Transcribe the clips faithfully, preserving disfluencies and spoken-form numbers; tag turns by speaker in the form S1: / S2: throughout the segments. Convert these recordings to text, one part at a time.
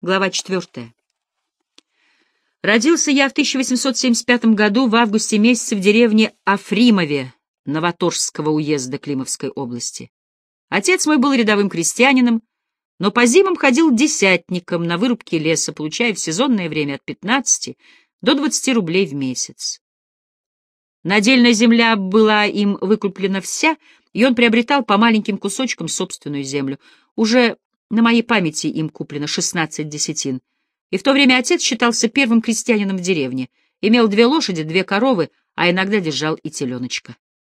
S1: Глава четвертая. Родился я в тысяча восемьсот семьдесят пятом году в августе месяце в деревне Афримове Новоторжского уезда Климовской области. Отец мой был рядовым крестьянином, но по зимам ходил десятником на вырубке леса, получая в сезонное время от пятнадцати до двадцати рублей в месяц. Надельная земля была им выкуплена вся, и он приобретал по маленьким кусочкам собственную землю. Уже на моей памяти им куплено шестнадцать десятин. И в то время отец считался первым крестьянином в деревне, имел две лошади, две коровы, а иногда держал и теленочка.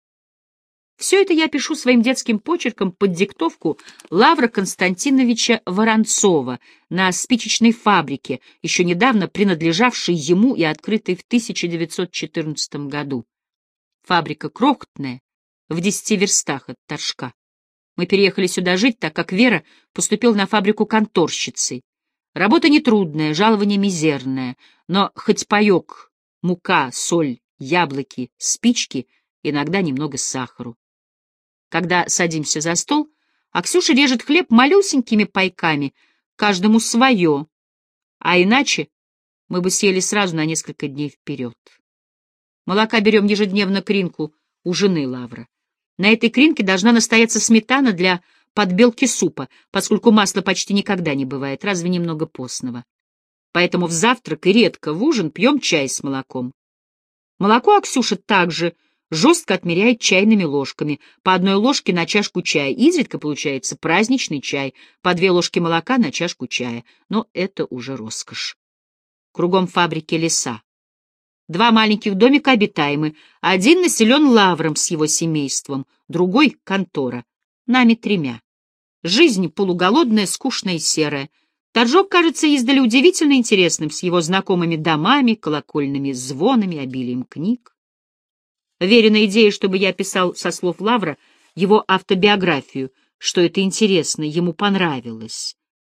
S1: Все это я пишу своим детским почерком под диктовку Лавра Константиновича Воронцова на спичечной фабрике, еще недавно принадлежавшей ему и открытой в тысяча девятьсот четырнадцатом году. Фабрика крохотная, в десяти верстах от Торжка. Мы переехали сюда жить, так как Вера поступила на фабрику конторщицей. Работа нетрудная, жалование мизерное, но хоть паек, мука, соль, яблоки, спички, иногда немного сахару. Когда садимся за стол, Аксюша режет хлеб малюсенькими пайками, каждому свое, а иначе мы бы съели сразу на несколько дней вперед. Молока берем ежедневно кринку у жены Лавра. На этой кринке должна настояться сметана для подбелки супа, поскольку масла почти никогда не бывает, разве немного постного. Поэтому в завтрак и редко в ужин пьем чай с молоком. Молоко Аксюша также жестко отмеряет чайными ложками, по одной ложке на чашку чая. Изредка получается праздничный чай, по две ложки молока на чашку чая, но это уже роскошь. Кругом фабрики леса. Два маленьких домика обитаемы, один населен Лавром с его семейством, другой — контора, нами тремя. Жизнь полуголодная, скучная и серая. Торжок кажется издали удивительно интересным, с его знакомыми домами, колокольными звонами, обилием книг. Верена идея, чтобы я писал со слов Лавра его автобиографию, что это интересно, ему понравилось.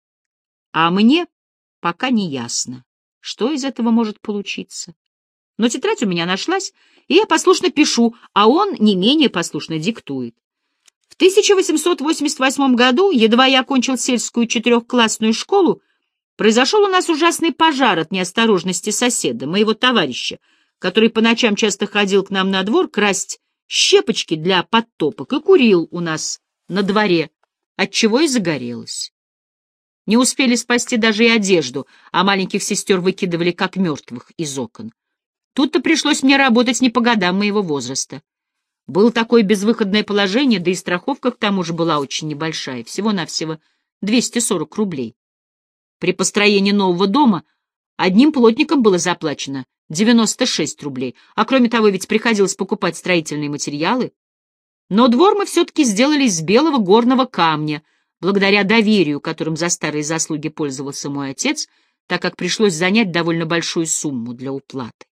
S1: А мне пока не ясно, что из этого может получиться. Но тетрадь у меня нашлась, и я послушно пишу, а он не менее послушно диктует. В тысяча восемьсот восемьдесят восьмом году, едва я окончил сельскую четырехклассную школу, произошел у нас ужасный пожар от неосторожности соседа, моего товарища, который по ночам часто ходил к нам на двор красть щепочки для подтопок и курил у нас на дворе, отчего и загорелось. Не успели спасти даже и одежду, а маленьких сестер выкидывали как мертвых из окон. Тут-то пришлось мне работать не по годам моего возраста. Было такое безвыходное положение, да и страховка к тому же была очень небольшая, всего-навсего двести сорок рублей. При построении нового дома одним плотникам было заплачено девяносто шесть рублей, а кроме того ведь приходилось покупать строительные материалы. Но двор мы все-таки сделали из белого горного камня, благодаря доверию, которым за старые заслуги пользовался мой отец, так как пришлось занять довольно большую сумму для уплаты.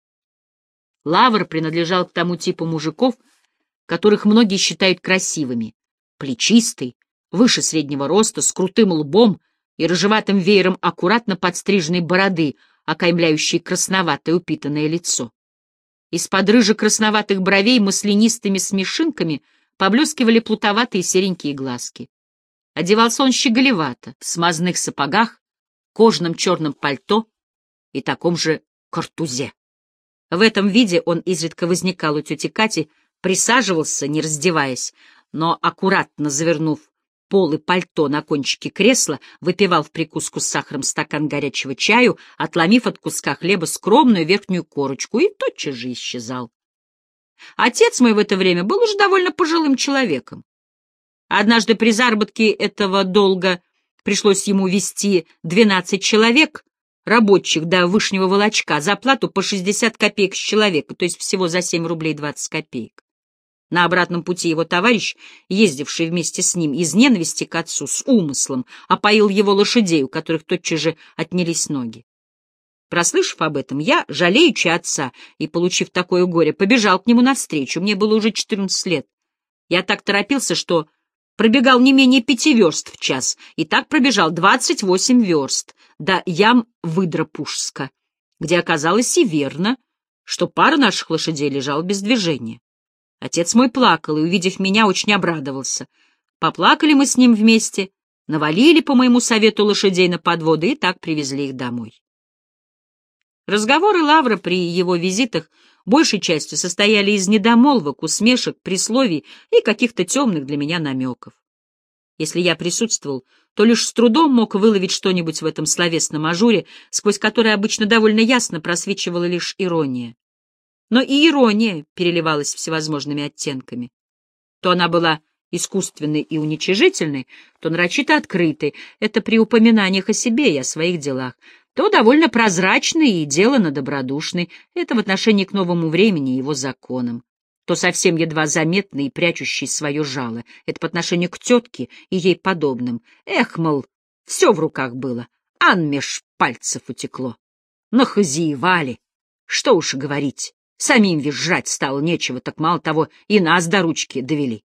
S1: Лавр принадлежал к тому типу мужиков, которых многие считают красивыми, плечистый, выше среднего роста, с крутым лбом и рыжеватым веером аккуратно подстриженной бороды, окаймляющей красноватое упитанное лицо. Из-под рыже-красноватых бровей маслянистыми смешинками поблескивали плутоватые серенькие глазки. Одевался он щеголевато, в смазных сапогах, кожаном черном пальто и таком же картузе. В этом виде он изредка возникал у тети Кати, присаживался, не раздеваясь, но, аккуратно завернув полы пальто на кончике кресла, выпивал в прикуску с сахаром стакан горячего чаю, отломив от куска хлеба скромную верхнюю корочку, и тотчас же исчезал. Отец мой в это время был уже довольно пожилым человеком. Однажды при заработке этого долга пришлось ему вести двенадцать человек, рабочих до вышнего волочка, за плату по шестьдесят копеек с человека, то есть всего за семь рублей двадцать копеек. На обратном пути его товарищ, ездивший вместе с ним из ненависти к отцу, с умыслом, опоил его лошадей, у которых тотчас же отнялись ноги. Прослышав об этом, я, жалеючи отца и получив такое горе, побежал к нему навстречу. Мне было уже четырнадцать лет. Я так торопился, что пробегал не менее пяти верст в час, и так пробежал двадцать восемь верст до ям Выдропужска, где оказалось и верно, что пара наших лошадей лежала без движения. Отец мой плакал и, увидев меня, очень обрадовался. Поплакали мы с ним вместе, навалили по моему совету лошадей на подводы и так привезли их домой. Разговоры Лавра при его визитах большей частью состояли из недомолвок, усмешек, присловий и каких-то темных для меня намеков. Если я присутствовал, то лишь с трудом мог выловить что-нибудь в этом словесном ажуре, сквозь который обычно довольно ясно просвечивала лишь ирония. Но и ирония переливалась всевозможными оттенками. То она была искусственной и уничижительной, то нарочито открытой, это при упоминаниях о себе и о своих делах, то довольно прозрачной и делано добродушной, это в отношении к новому времени и его законам, то совсем едва заметный и прячущий свое жало, это по отношению к тетке и ей подобным. Эх, мол, все в руках было, ан меж пальцев утекло. Нахозиевали, что уж и говорить, самим визжать стало нечего, так мало того, и нас до ручки довели.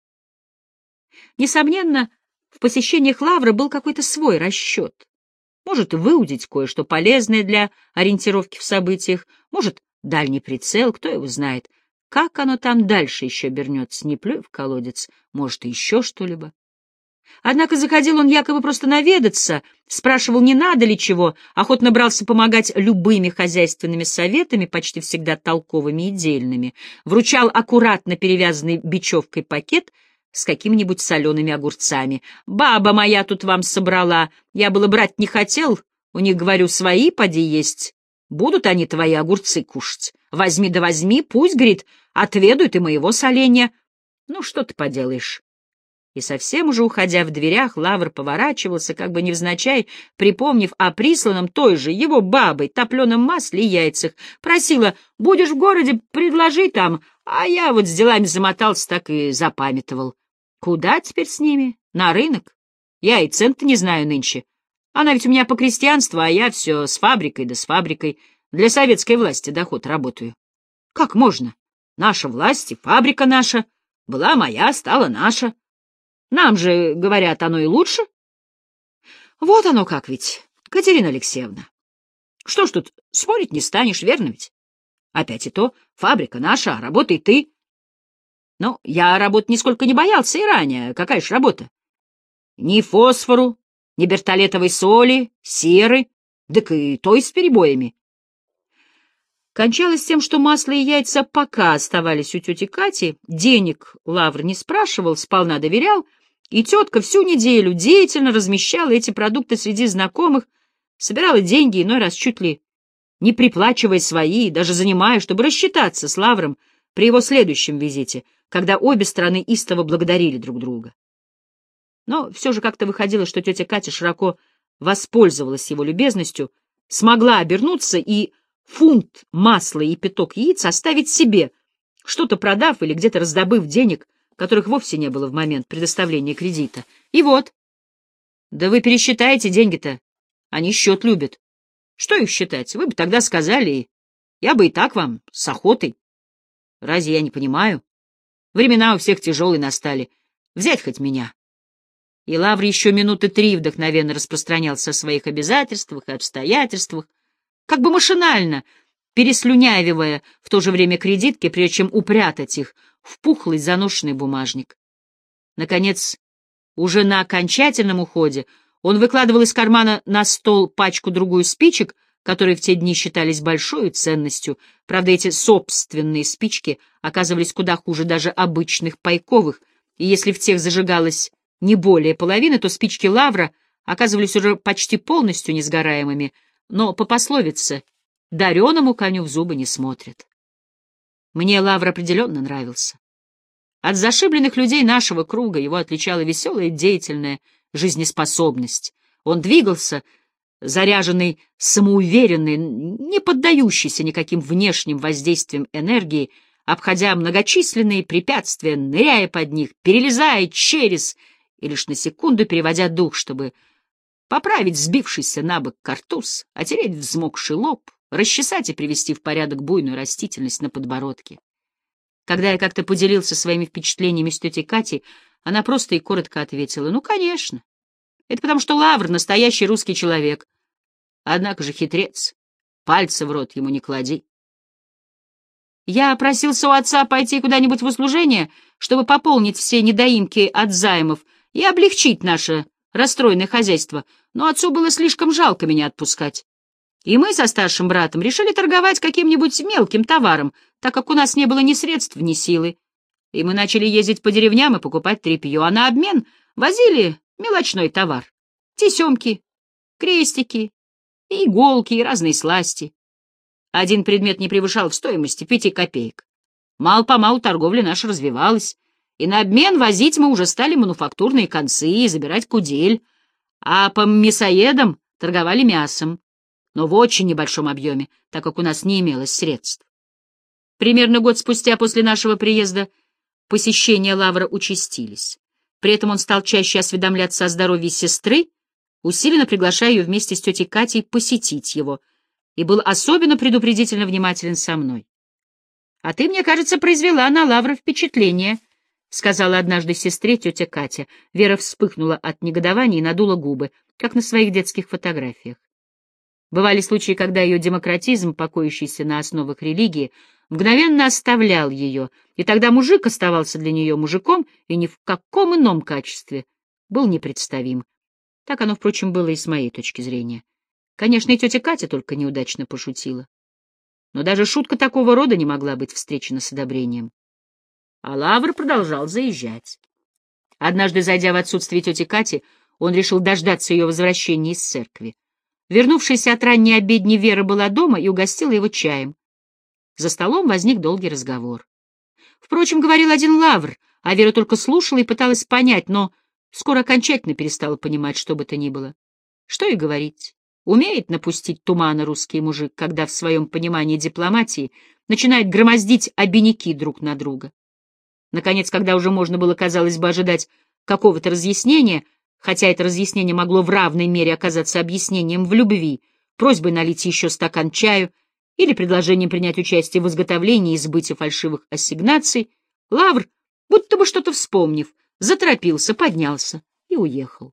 S1: Несомненно, в посещениях Лавра был какой-то свой расчет. Может, выудить кое-что полезное для ориентировки в событиях, может, дальний прицел, кто его знает. Как оно там дальше еще обернется, не плюй в колодец, может, и еще что-либо. Однако заходил он якобы просто наведаться, спрашивал, не надо ли чего, охотно брался помогать любыми хозяйственными советами, почти всегда толковыми и дельными, вручал аккуратно перевязанный бечевкой пакет с какими-нибудь солеными огурцами. «Баба моя тут вам собрала, я было брать не хотел, у них, говорю, свои поди есть, будут они твои огурцы кушать. Возьми да возьми, пусть, говорит, отведают и моего соленья. Ну, что ты поделаешь?» И совсем уже уходя в дверях, Лавр поворачивался, как бы невзначай, припомнив о присланном той же его бабой топленом масле и яйцах. Просила: «Будешь в городе, предложи там», а я вот с делами замотался, так и запамятовал. Куда теперь с ними? На рынок? Я и цент-то не знаю нынче. Она ведь у меня по крестьянству, а я все с фабрикой да с фабрикой. Для советской власти доход работаю. Как можно? Наша власть и фабрика наша. Была моя, стала наша. Нам же, говорят, оно и лучше. Вот оно как ведь, Катерина Алексеевна. Что ж тут, спорить не станешь, верно ведь? Опять и то, фабрика наша, а работай ты. Ну, я работы нисколько не боялся и ранее. Какая ж работа? Ни фосфору, ни бертолетовой соли, серы, так и той с перебоями. Кончалось тем, что масло и яйца пока оставались у тети Кати, денег Лавр не спрашивал, сполна доверял, и тетка всю неделю деятельно размещала эти продукты среди знакомых, собирала деньги, иной раз чуть ли не приплачивая свои, даже занимая, чтобы рассчитаться с Лавром при его следующем визите, когда обе стороны истово благодарили друг друга. Но все же как-то выходило, что тетя Катя широко воспользовалась его любезностью, смогла обернуться и фунт масла и пяток яиц оставить себе, что-то продав или где-то раздобыв денег, которых вовсе не было в момент предоставления кредита. И вот. Да вы пересчитаете деньги-то. Они счет любят. Что их считать? Вы бы тогда сказали, я бы и так вам, с охотой. Разве я не понимаю? Времена у всех тяжелые настали. Взять хоть меня. И Лавр еще минуты три вдохновенно распространялся о своих обязательствах и обстоятельствах, как бы машинально, переслюнявивая в то же время кредитки, прежде чем упрятать их в пухлый заношенный бумажник. Наконец, уже на окончательном уходе, он выкладывал из кармана на стол пачку-другую спичек, которые в те дни считались большой ценностью. Правда, эти собственные спички оказывались куда хуже даже обычных пайковых, и если в тех зажигалось не более половины, то спички Лавра оказывались уже почти полностью несгораемыми, но по пословице «дареному коню в зубы не смотрят». Мне Лавр определенно нравился. От зашибленных людей нашего круга его отличала веселая, деятельная жизнеспособность. Он двигался, заряженный, самоуверенный, не поддающийся никаким внешним воздействиям энергии, обходя многочисленные препятствия, ныряя под них, перелезая через и лишь на секунду переводя дух, чтобы поправить сбившийся на бок картуз, отереть взмокший лоб, расчесать и привести в порядок буйную растительность на подбородке. Когда я как-то поделился своими впечатлениями с тетей Катей, она просто и коротко ответила: «Ну, конечно. Это потому, что Лавр — настоящий русский человек. Однако же хитрец. Пальца в рот ему не клади». Я просился у отца пойти куда-нибудь в услужение, чтобы пополнить все недоимки от займов и облегчить наше расстроенное хозяйство, но отцу было слишком жалко меня отпускать. И мы со старшим братом решили торговать каким-нибудь мелким товаром, так как у нас не было ни средств, ни силы. И мы начали ездить по деревням и покупать тряпье, а на обмен возили мелочной товар. Тесемки, крестики, иголки и разные сласти. Один предмет не превышал в стоимости пяти копеек. Мало-помалу торговля наша развивалась, и на обмен возить мы уже стали мануфактурные концы и забирать кудель, а по мясоедам торговали мясом, но в очень небольшом объеме, так как у нас не имелось средств. Примерно год спустя после нашего приезда посещения Лавра участились. При этом он стал чаще осведомляться о здоровье сестры, усиленно приглашая ее вместе с тетей Катей посетить его, и был особенно предупредительно внимателен со мной. — А ты, мне кажется, произвела на Лавра впечатление, — сказала однажды сестре тетя Катя. Вера вспыхнула от негодования и надула губы, как на своих детских фотографиях. Бывали случаи, когда ее демократизм, покоящийся на основах религии, мгновенно оставлял ее, и тогда мужик оставался для нее мужиком и ни в каком ином качестве был непредставим. Так оно, впрочем, было и с моей точки зрения. Конечно, и тетя Катя только неудачно пошутила. Но даже шутка такого рода не могла быть встречена с одобрением. А Лавр продолжал заезжать. Однажды, зайдя в отсутствие тети Кати, он решил дождаться ее возвращения из церкви. Вернувшаяся от ранней обедни Вера была дома и угостила его чаем. За столом возник долгий разговор. Впрочем, говорил один Лавр, а Вера только слушала и пыталась понять, но скоро окончательно перестала понимать, что бы то ни было. Что и говорить. Умеет напустить тумана русский мужик, когда в своем понимании дипломатии начинает громоздить обиняки друг на друга. Наконец, когда уже можно было, казалось бы, ожидать какого-то разъяснения, хотя это разъяснение могло в равной мере оказаться объяснением в любви, просьбой налить еще стакан чаю или предложением принять участие в изготовлении и сбытии фальшивых ассигнаций, Лавр, будто бы что-то вспомнив, заторопился, поднялся и уехал.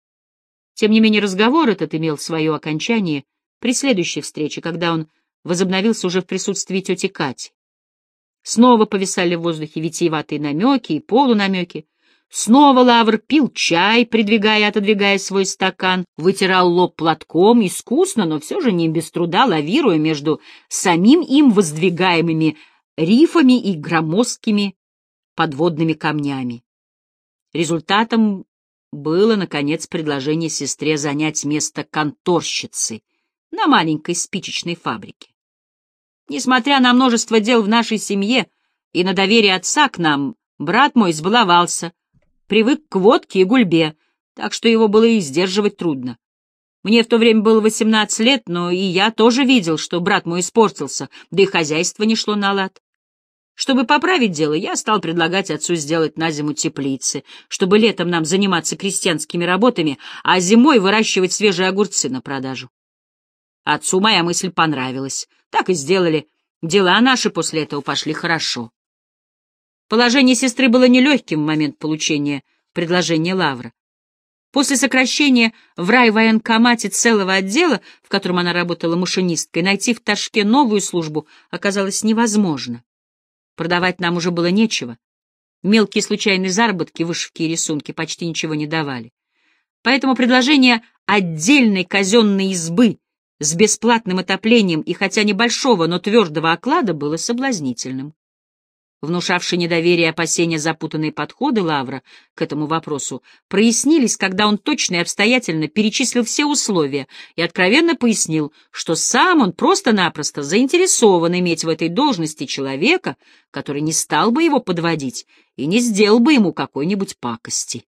S1: Тем не менее разговор этот имел свое окончание при следующей встрече, когда он возобновился уже в присутствии тети Кати. Снова повисали в воздухе витиеватые намеки и полунамеки. Снова Лавр пил чай, придвигая и отодвигая свой стакан, вытирал лоб платком, искусно, но все же не без труда лавируя между самим им воздвигаемыми рифами и громоздкими подводными камнями. Результатом было, наконец, предложение сестре занять место конторщицы на маленькой спичечной фабрике. Несмотря на множество дел в нашей семье и на доверие отца к нам, брат мой сбаловался, привык к водке и гульбе, так что его было и сдерживать трудно. Мне в то время было восемнадцать лет, но и я тоже видел, что брат мой испортился, да и хозяйство не шло на лад. Чтобы поправить дело, я стал предлагать отцу сделать на зиму теплицы, чтобы летом нам заниматься крестьянскими работами, а зимой выращивать свежие огурцы на продажу. Отцу моя мысль понравилась. Так и сделали. Дела наши после этого пошли хорошо. Положение сестры было нелегким в момент получения предложения Лавра. После сокращения в райвоенкомате целого отдела, в котором она работала машинисткой, найти в Ташке новую службу оказалось невозможно. Продавать нам уже было нечего. Мелкие случайные заработки, вышивки и рисунки почти ничего не давали. Поэтому предложение отдельной казенной избы с бесплатным отоплением и хотя небольшого, но твердого оклада было соблазнительным. Внушавшие недоверие и опасения запутанные подходы Лавра к этому вопросу прояснились, когда он точно и обстоятельно перечислил все условия и откровенно пояснил, что сам он просто-напросто заинтересован иметь в этой должности человека, который не стал бы его подводить и не сделал бы ему какой-нибудь пакости.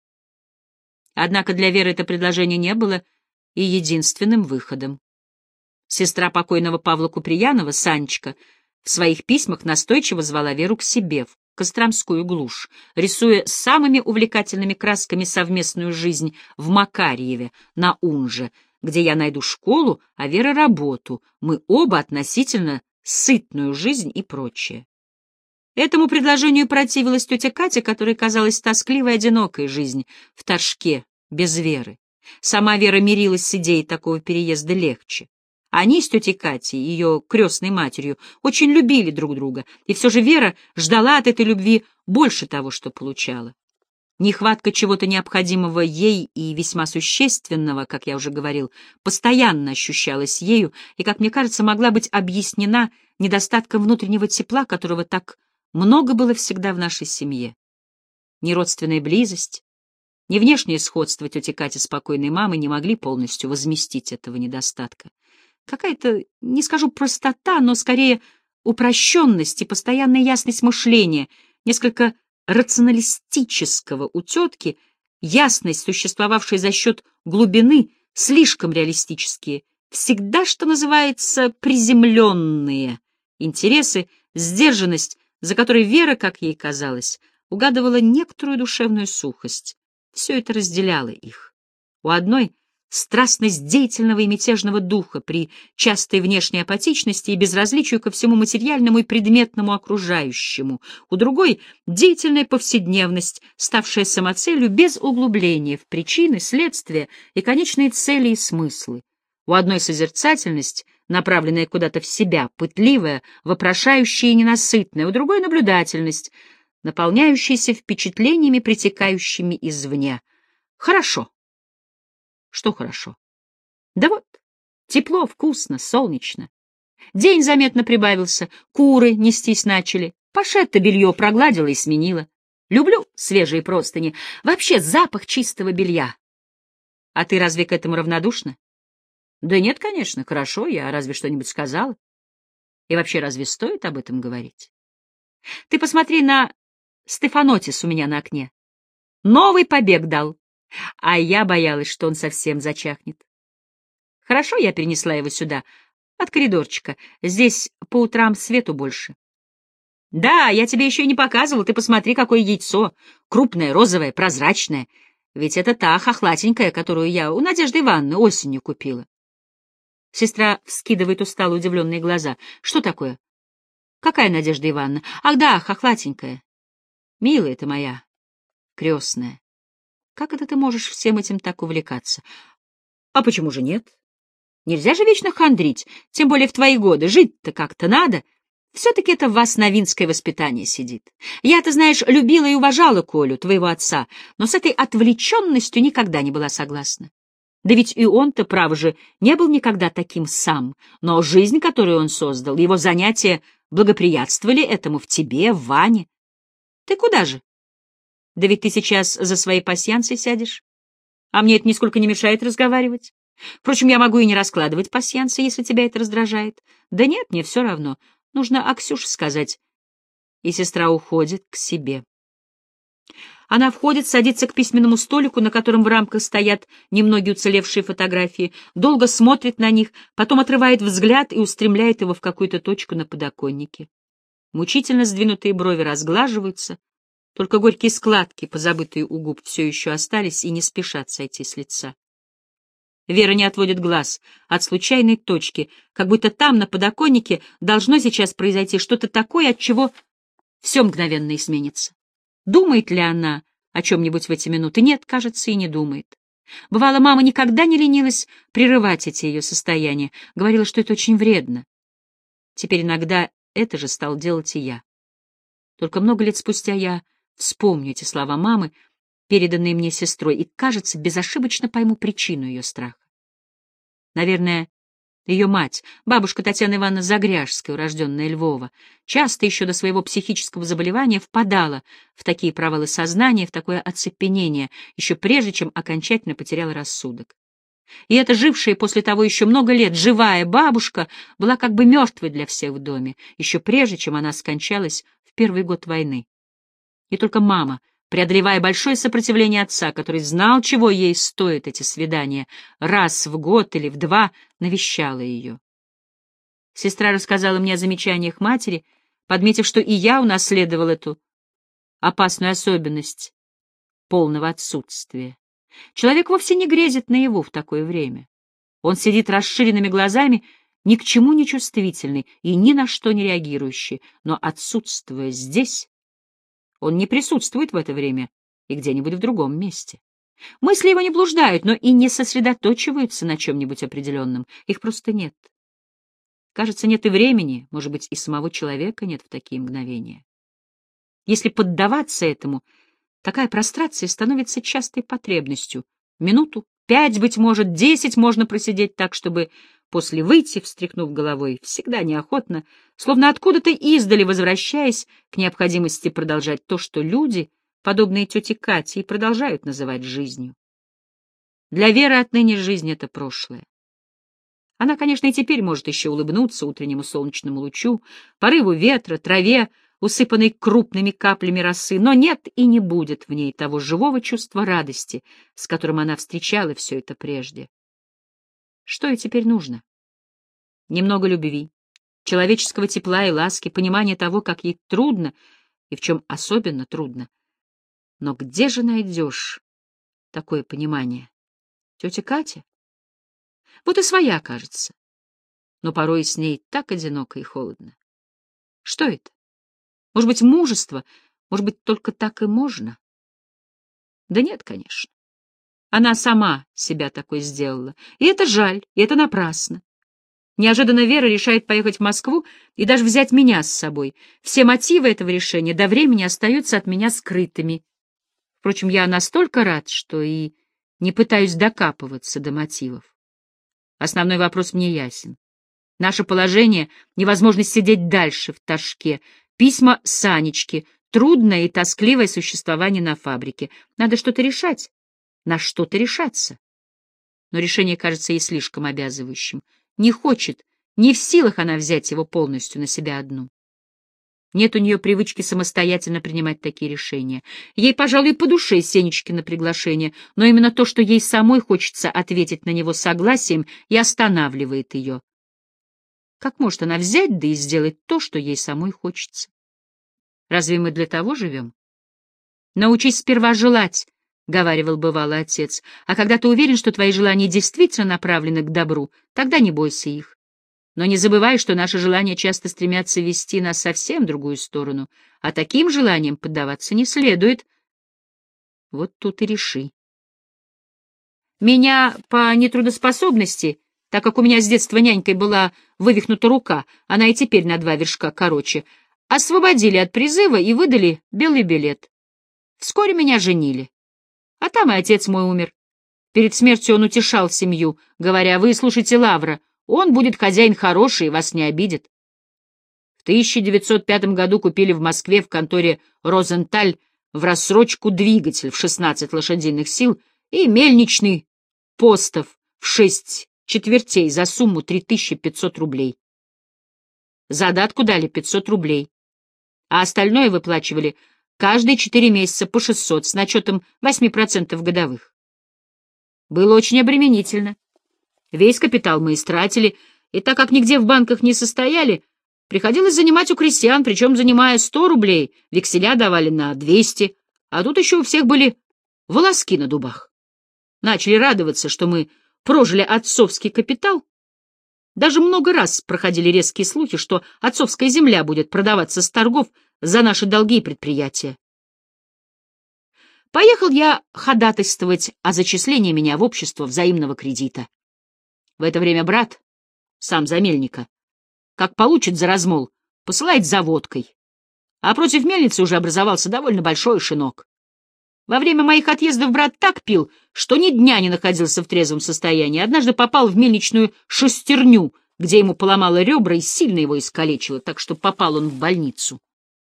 S1: Однако для Веры это предложение не было и единственным выходом. Сестра покойного Павла Куприянова, Санечка, в своих письмах настойчиво звала Веру к себе, в Костромскую глушь, рисуя самыми увлекательными красками совместную жизнь в Макарьеве, на Унже, где я найду школу, а Вера — работу, мы оба относительно сытную жизнь и прочее. Этому предложению противилась тетя Катя, которой казалась тоскливой и одинокой жизнь в Ташке без Веры. Сама Вера мирилась с идеей такого переезда легче. Они с тетей Катей, ее крестной матерью, очень любили друг друга, и все же Вера ждала от этой любви больше того, что получала. Нехватка чего-то необходимого ей и весьма существенного, как я уже говорил, постоянно ощущалась ею и, как мне кажется, могла быть объяснена недостатком внутреннего тепла, которого так много было всегда в нашей семье. Ни родственная близость, ни внешнее сходство тети Кати с покойной мамой не могли полностью возместить этого недостатка. Какая-то, не скажу простота, но скорее упрощенность и постоянная ясность мышления, несколько рационалистического у тетки, ясность, существовавшая за счет глубины, слишком реалистические, всегда, что называется, приземленные интересы, сдержанность, за которой Вера, как ей казалось, угадывала некоторую душевную сухость. Все это разделяло их. У одной — страстность деятельного и мятежного духа при частой внешней апатичности и безразличию ко всему материальному и предметному окружающему, у другой — деятельная повседневность, ставшая самоцелью без углубления в причины, следствия и конечные цели и смыслы. У одной созерцательность, направленная куда-то в себя, пытливая, вопрошающая и ненасытная, у другой — наблюдательность, наполняющаяся впечатлениями, притекающими извне. Хорошо. Что хорошо? Да вот, тепло, вкусно, солнечно. День заметно прибавился, куры нестись начали. Пашетта белье прогладила и сменила. Люблю свежие простыни, вообще запах чистого белья. А ты разве к этому равнодушна? Да нет, конечно, хорошо, я разве что-нибудь сказала. И вообще, разве стоит об этом говорить? Ты посмотри на Стефанотис у меня на окне. Новый побег дал. А я боялась, что он совсем зачахнет. Хорошо, я перенесла его сюда, от коридорчика. Здесь по утрам свету больше. Да, я тебе еще и не показывала. Ты посмотри, какое яйцо. Крупное, розовое, прозрачное. Ведь это та хохлатенькая, которую я у Надежды Ивановны осенью купила. Сестра вскидывает устало удивленные глаза. Что такое? Какая Надежда Ивановна? Ах да, хохлатенькая. Милая ты моя, крестная. Как это ты можешь всем этим так увлекаться? А почему же нет? Нельзя же вечно хандрить, тем более в твои годы. Жить-то как-то надо. Все-таки это в вас новинское воспитание сидит. Я-то, знаешь, любила и уважала Колю, твоего отца, но с этой отвлеченностью никогда не была согласна. Да ведь и он-то, право же, не был никогда таким сам, но жизнь, которую он создал, его занятия благоприятствовали этому в тебе, в Ване. Ты куда же? Да ведь ты сейчас за свои пасьянсы сядешь. А мне это нисколько не мешает разговаривать. Впрочем, я могу и не раскладывать пасьянсы, если тебя это раздражает. Да нет, мне все равно. Нужно Аксюше сказать. И сестра уходит к себе. Она входит, садится к письменному столику, на котором в рамках стоят немногие уцелевшие фотографии, долго смотрит на них, потом отрывает взгляд и устремляет его в какую-то точку на подоконнике. Мучительно сдвинутые брови разглаживаются, только горькие складки, позабытые у губ, все еще остались и не спешат сойти с лица. Вера не отводит глаз от случайной точки, как будто там, на подоконнике, должно сейчас произойти что-то такое, от чего все мгновенно изменится. Думает ли она о чем-нибудь в эти минуты? Нет, кажется, и не думает. Бывало, мама никогда не ленилась прерывать эти ее состояния, говорила, что это очень вредно. Теперь иногда это же стал делать и я. Только много лет спустя я вспомню эти слова мамы, переданные мне сестрой, и, кажется, безошибочно пойму причину ее страха. Наверное, ее мать, бабушка Татьяна Ивановна Загряжская, урожденная Львова, часто еще до своего психического заболевания впадала в такие провалы сознания, в такое оцепенение, еще прежде, чем окончательно потеряла рассудок. И эта жившая после того еще много лет живая бабушка была как бы мертвой для всех в доме, еще прежде, чем она скончалась в первый год войны. И только мама, преодолевая большое сопротивление отца, который знал, чего ей стоят эти свидания, раз в год или в два навещала ее. Сестра рассказала мне о замечаниях матери, подметив, что и я унаследовал эту опасную особенность полного отсутствия. Человек вовсе не грезит наяву в такое время. Он сидит расширенными глазами, ни к чему не чувствительный и ни на что не реагирующий, но, отсутствуя здесь, он не присутствует в это время и где-нибудь в другом месте. Мысли его не блуждают, но и не сосредоточиваются на чем-нибудь определенном. Их просто нет. Кажется, нет и времени, может быть, и самого человека нет в такие мгновения. Если поддаваться этому, Такая прострация становится частой потребностью. Минуту, пять, быть может, десять можно просидеть так, чтобы после выйти, встряхнув головой, всегда неохотно, словно откуда-то издали возвращаясь к необходимости продолжать то, что люди, подобные тете Кате, и продолжают называть жизнью. Для Веры отныне жизнь — это прошлое. Она, конечно, и теперь может еще улыбнуться утреннему солнечному лучу, порыву ветра, траве, усыпанной крупными каплями росы, но нет и не будет в ней того живого чувства радости, с которым она встречала все это прежде. Что ей теперь нужно? Немного любви, человеческого тепла и ласки, понимания того, как ей трудно и в чем особенно трудно. Но где же найдешь такое понимание? Тетя Катя? Вот и своя, кажется. Но порой с ней так одиноко и холодно. Что это? Может быть, мужество? Может быть, только так и можно? Да нет, конечно. Она сама себя такой сделала. И это жаль, и это напрасно. Неожиданно Вера решает поехать в Москву и даже взять меня с собой. Все мотивы этого решения до времени остаются от меня скрытыми. Впрочем, я настолько рад, что и не пытаюсь докапываться до мотивов. Основной вопрос мне ясен. Наше положение, невозможность сидеть дальше в тоске, письма Санечки, трудное и тоскливое существование на фабрике. Надо что-то решать, на что-то решаться. Но решение кажется ей слишком обязывающим. Не хочет, не в силах она взять его полностью на себя одну. Нет у нее привычки самостоятельно принимать такие решения. Ей, пожалуй, по душе Сенечкино приглашение, но именно то, что ей самой хочется ответить на него согласием, и останавливает ее. Как может она взять, да и сделать то, что ей самой хочется? Разве мы для того живем? Научись сперва желать, — говаривал бывало отец, — а когда ты уверен, что твои желания действительно направлены к добру, тогда не бойся их. Но не забывай, что наши желания часто стремятся вести нас совсем в другую сторону, а таким желаниям поддаваться не следует. Вот тут и реши. Меня по нетрудоспособности, так как у меня с детства нянькой была вывихнута рука, она и теперь на два вершка короче, освободили от призыва и выдали белый билет. Вскоре меня женили. А там и отец мой умер. Перед смертью он утешал семью, говоря: «Вы слушайте Лавра, он будет хозяин хороший и вас не обидит». В тысяча девятьсот пятом году купили в Москве в конторе «Розенталь» в рассрочку двигатель в шестнадцать лошадиных сил и мельничный постов в шесть четвертей за сумму три тысячи пятьсот рублей. Задатку дали пятьсот рублей, а остальное выплачивали каждые четыре месяца по шестьсот с начетом восемь процентов годовых. Было очень обременительно. Весь капитал мы истратили, и так как нигде в банках не состояли, приходилось занимать у крестьян, причем, занимая сто рублей, векселя давали на двести, а тут еще у всех были волоски на дубах. Начали радоваться, что мы прожили отцовский капитал. Даже много раз проходили резкие слухи, что отцовская земля будет продаваться с торгов за наши долги и предприятия. Поехал я ходатайствовать о зачислении меня в общество взаимного кредита. В это время брат, сам за мельника, как получит за размол, посылает за водкой. А против мельницы уже образовался довольно большой шинок. Во время моих отъездов брат так пил, что ни дня не находился в трезвом состоянии. Однажды попал в мельничную шестерню, где ему поломало ребра и сильно его искалечило, так что попал он в больницу.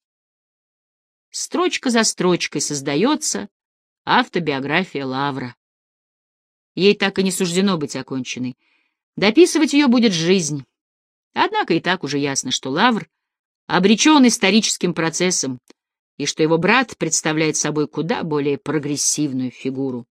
S1: Строчка за строчкой создается автобиография Лавра. Ей так и не суждено быть оконченной. Дописывать ее будет жизнь. Однако и так уже ясно, что Лавр обречен историческим процессом, и что его брат представляет собой куда более прогрессивную фигуру.